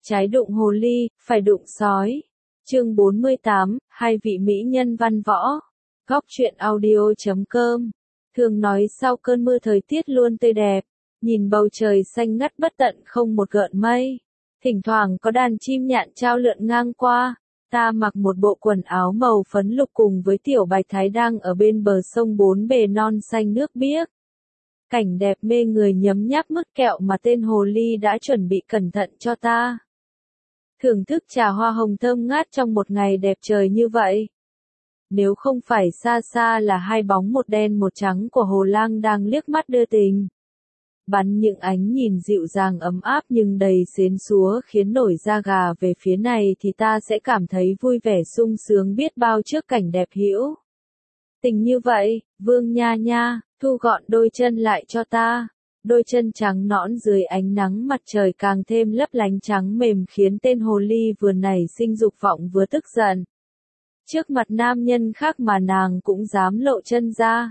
Trái đụng hồ ly, phải đụng sói. Chương 48, hai vị mỹ nhân văn võ. Góc truyện audio.com. Thường nói sau cơn mưa thời tiết luôn tươi đẹp, nhìn bầu trời xanh ngắt bất tận không một gợn mây. Thỉnh thoảng có đàn chim nhạn trao lượn ngang qua. Ta mặc một bộ quần áo màu phấn lục cùng với tiểu bạch thái đang ở bên bờ sông bốn bề non xanh nước biếc. Cảnh đẹp mê người nhấm nháp mứt kẹo mà tên hồ ly đã chuẩn bị cẩn thận cho ta. Thưởng thức trà hoa hồng thơm ngát trong một ngày đẹp trời như vậy. Nếu không phải xa xa là hai bóng một đen một trắng của hồ lang đang liếc mắt đưa tình. Bắn những ánh nhìn dịu dàng ấm áp nhưng đầy xến xúa khiến nổi da gà về phía này thì ta sẽ cảm thấy vui vẻ sung sướng biết bao trước cảnh đẹp hữu tình như vậy. Vương nha nha, thu gọn đôi chân lại cho ta. Đôi chân trắng nõn dưới ánh nắng mặt trời càng thêm lấp lánh trắng mềm khiến tên hồ ly vừa nảy sinh dục vọng vừa tức giận. Trước mặt nam nhân khác mà nàng cũng dám lộ chân ra.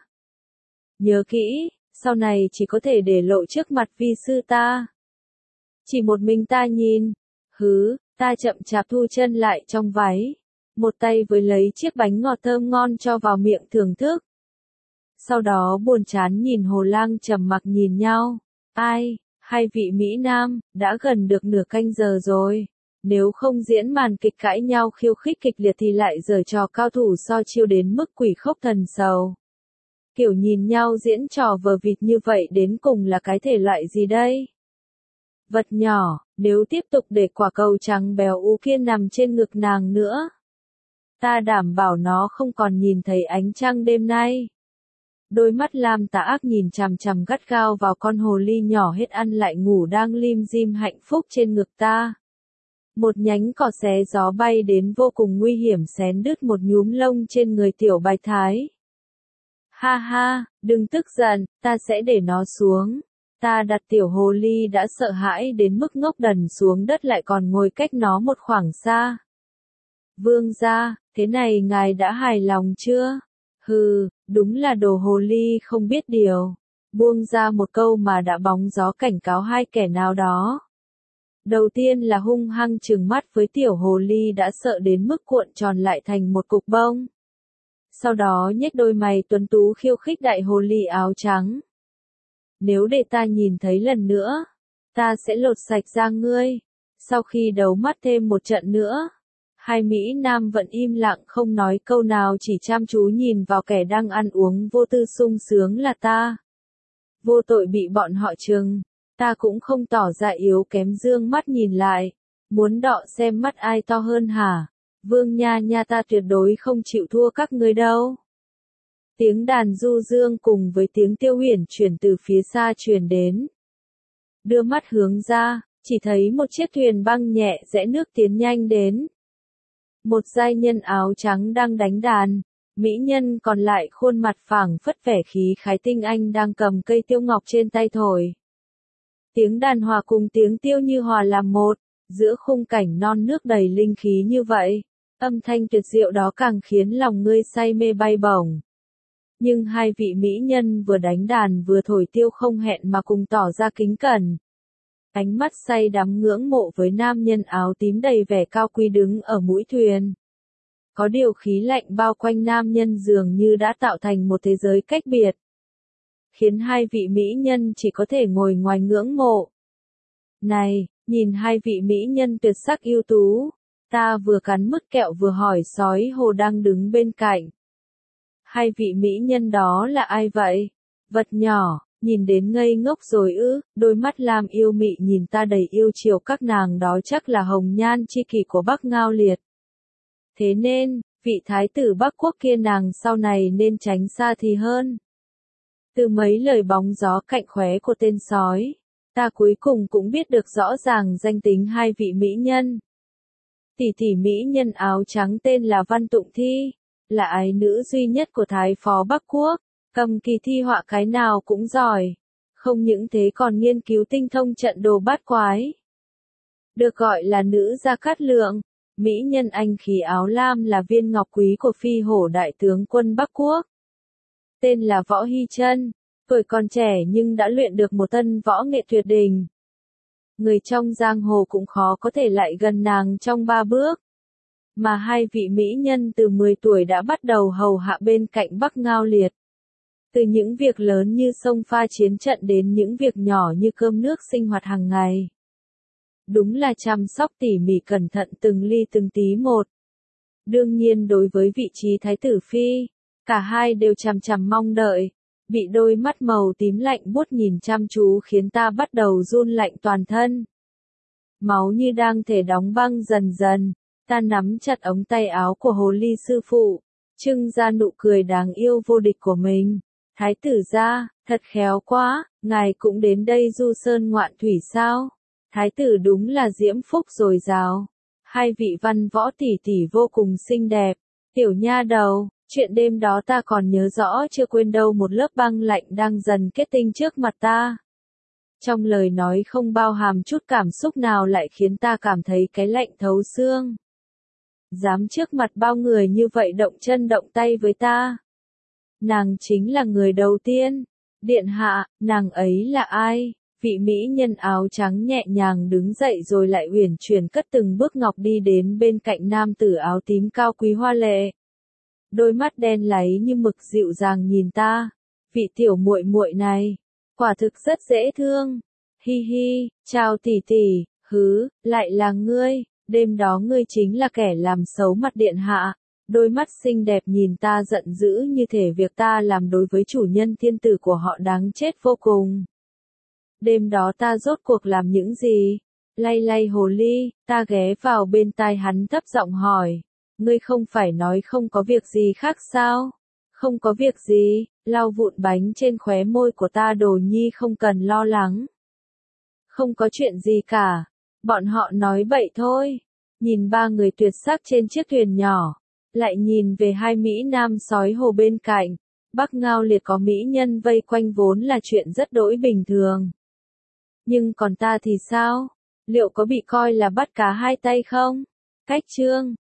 Nhớ kỹ, sau này chỉ có thể để lộ trước mặt vi sư ta. Chỉ một mình ta nhìn. Hứ, ta chậm chạp thu chân lại trong váy. Một tay với lấy chiếc bánh ngọt thơm ngon cho vào miệng thưởng thức. Sau đó buồn chán nhìn hồ lang trầm mặc nhìn nhau. Ai, hai vị Mỹ Nam, đã gần được nửa canh giờ rồi. Nếu không diễn màn kịch cãi nhau khiêu khích kịch liệt thì lại giở trò cao thủ so chiêu đến mức quỷ khóc thần sầu. Kiểu nhìn nhau diễn trò vờ vịt như vậy đến cùng là cái thể loại gì đây? Vật nhỏ, nếu tiếp tục để quả cầu trắng béo ú kia nằm trên ngực nàng nữa, ta đảm bảo nó không còn nhìn thấy ánh trăng đêm nay. Đôi mắt lam tà ác nhìn chằm chằm gắt gao vào con hồ ly nhỏ hết ăn lại ngủ đang lim dim hạnh phúc trên ngực ta. Một nhánh cỏ xé gió bay đến vô cùng nguy hiểm xén đứt một nhúm lông trên người tiểu bạch thái. Ha ha, đừng tức giận, ta sẽ để nó xuống. Ta đặt tiểu hồ ly đã sợ hãi đến mức ngốc đần xuống đất lại còn ngồi cách nó một khoảng xa. Vương gia, thế này ngài đã hài lòng chưa? Hừ, đúng là đồ hồ ly không biết điều. Buông ra một câu mà đã bóng gió cảnh cáo hai kẻ nào đó. Đầu tiên là hung hăng trừng mắt với tiểu hồ ly đã sợ đến mức cuộn tròn lại thành một cục bông. Sau đó nhếch đôi mày tuấn tú khiêu khích đại hồ ly áo trắng. Nếu để ta nhìn thấy lần nữa, ta sẽ lột sạch da ngươi. Sau khi đấu mắt thêm một trận nữa, hai Mỹ Nam vẫn im lặng không nói câu nào chỉ chăm chú nhìn vào kẻ đang ăn uống vô tư sung sướng là ta. Vô tội bị bọn họ trừng, ta cũng không tỏ ra yếu kém dương mắt nhìn lại. Muốn đọ xem mắt ai to hơn hả? Vương nha nha ta tuyệt đối không chịu thua các ngươi đâu. Tiếng đàn du dương cùng với tiếng tiêu huyền chuyển từ phía xa truyền đến. Đưa mắt hướng ra, chỉ thấy một chiếc thuyền băng nhẹ rẽ nước tiến nhanh đến. Một giai nhân áo trắng đang đánh đàn, mỹ nhân còn lại khuôn mặt phảng phất vẻ khí khái tinh anh đang cầm cây tiêu ngọc trên tay thổi. Tiếng đàn hòa cùng tiếng tiêu như hòa làm một, giữa khung cảnh non nước đầy linh khí như vậy, âm thanh tuyệt diệu đó càng khiến lòng ngươi say mê bay bổng. Nhưng hai vị mỹ nhân vừa đánh đàn vừa thổi tiêu không hẹn mà cùng tỏ ra kính cẩn. Ánh mắt say đắm ngưỡng mộ với nam nhân áo tím đầy vẻ cao quý đứng ở mũi thuyền. Có điều khí lạnh bao quanh nam nhân dường như đã tạo thành một thế giới cách biệt, khiến hai vị mỹ nhân chỉ có thể ngồi ngoài ngưỡng mộ. Này, nhìn hai vị mỹ nhân tuyệt sắc ưu tú, ta vừa cắn mứt kẹo vừa hỏi sói hồ đang đứng bên cạnh. Hai vị mỹ nhân đó là ai vậy? Vật nhỏ, nhìn đến ngây ngốc rồi ư? Đôi mắt lam yêu mị nhìn ta đầy yêu chiều, các nàng đó chắc là hồng nhan chi kỷ của Bắc Ngao Liệt. Thế nên, vị thái tử Bắc Quốc kia nàng sau này nên tránh xa thì hơn. Từ mấy lời bóng gió cạnh khóe của tên sói, ta cuối cùng cũng biết được rõ ràng danh tính hai vị mỹ nhân. Tỷ tỷ mỹ nhân áo trắng tên là Văn Tụng Thi, là ái nữ duy nhất của Thái phó Bắc Quốc, cầm kỳ thi họa cái nào cũng giỏi. Không những thế còn nghiên cứu tinh thông trận đồ bát quái. Được gọi là nữ Gia Cát Lượng, mỹ nhân anh khí áo lam là viên ngọc quý của phi hổ đại tướng quân Bắc Quốc. Tên là Võ Hy Chân, tuổi còn trẻ nhưng đã luyện được một thân võ nghệ tuyệt đỉnh. người trong giang hồ cũng khó có thể lại gần nàng trong 3 bước. Mà hai vị mỹ nhân từ 10 tuổi đã bắt đầu hầu hạ bên cạnh Bắc Ngao Liệt. Từ những việc lớn như xông pha chiến trận đến những việc nhỏ như cơm nước sinh hoạt hàng ngày. Đúng là chăm sóc tỉ mỉ cẩn thận từng ly từng tí một. Đương nhiên đối với vị trí thái tử phi, cả hai đều chằm chằm mong đợi, bị đôi mắt màu tím lạnh buốt nhìn chăm chú khiến ta bắt đầu run lạnh toàn thân. Máu như đang thể đóng băng dần dần, ta nắm chặt ống tay áo của hồ ly sư phụ, trưng ra nụ cười đáng yêu vô địch của mình. Thái tử gia, thật khéo quá, ngài cũng đến đây du sơn ngoạn thủy sao? Thái tử đúng là diễm phúc dồi dào. Hai vị văn võ tỷ tỷ vô cùng xinh đẹp. Tiểu nha đầu, chuyện đêm đó ta còn nhớ rõ chưa quên đâu, một lớp băng lạnh đang dần kết tinh trước mặt ta. Trong lời nói không bao hàm chút cảm xúc nào lại khiến ta cảm thấy cái lạnh thấu xương. Dám trước mặt bao người như vậy động chân động tay với ta. Nàng chính là người đầu tiên. Điện hạ, nàng ấy là ai? Vị mỹ nhân áo trắng nhẹ nhàng đứng dậy rồi lại uyển chuyển cất từng bước ngọc đi đến bên cạnh nam tử áo tím cao quý hoa lệ. Đôi mắt đen láy như mực dịu dàng nhìn ta. Vị tiểu muội muội này, quả thực rất dễ thương. Hi hi, chào tỷ tỷ, lại là ngươi, đêm đó ngươi chính là kẻ làm xấu mặt điện hạ. Đôi mắt xinh đẹp nhìn ta giận dữ như thể việc ta làm đối với chủ nhân thiên tử của họ đáng chết vô cùng. Đêm đó ta rốt cuộc làm những gì? Lay lay hồ ly, ta ghé vào bên tai hắn thấp giọng hỏi. Ngươi không phải nói không có việc gì khác sao? Không có việc gì, lau vụn bánh trên khóe môi của ta, đồ nhi không cần lo lắng. Không có chuyện gì cả, bọn họ nói bậy thôi. Nhìn ba người tuyệt sắc trên chiếc thuyền nhỏ, lại nhìn về hai mỹ nam sói hồ bên cạnh. Bắc Ngao Liệt có mỹ nhân vây quanh vốn là chuyện rất đỗi bình thường. Nhưng còn ta thì sao? Liệu có bị coi là bắt cá hai tay không? Cách chương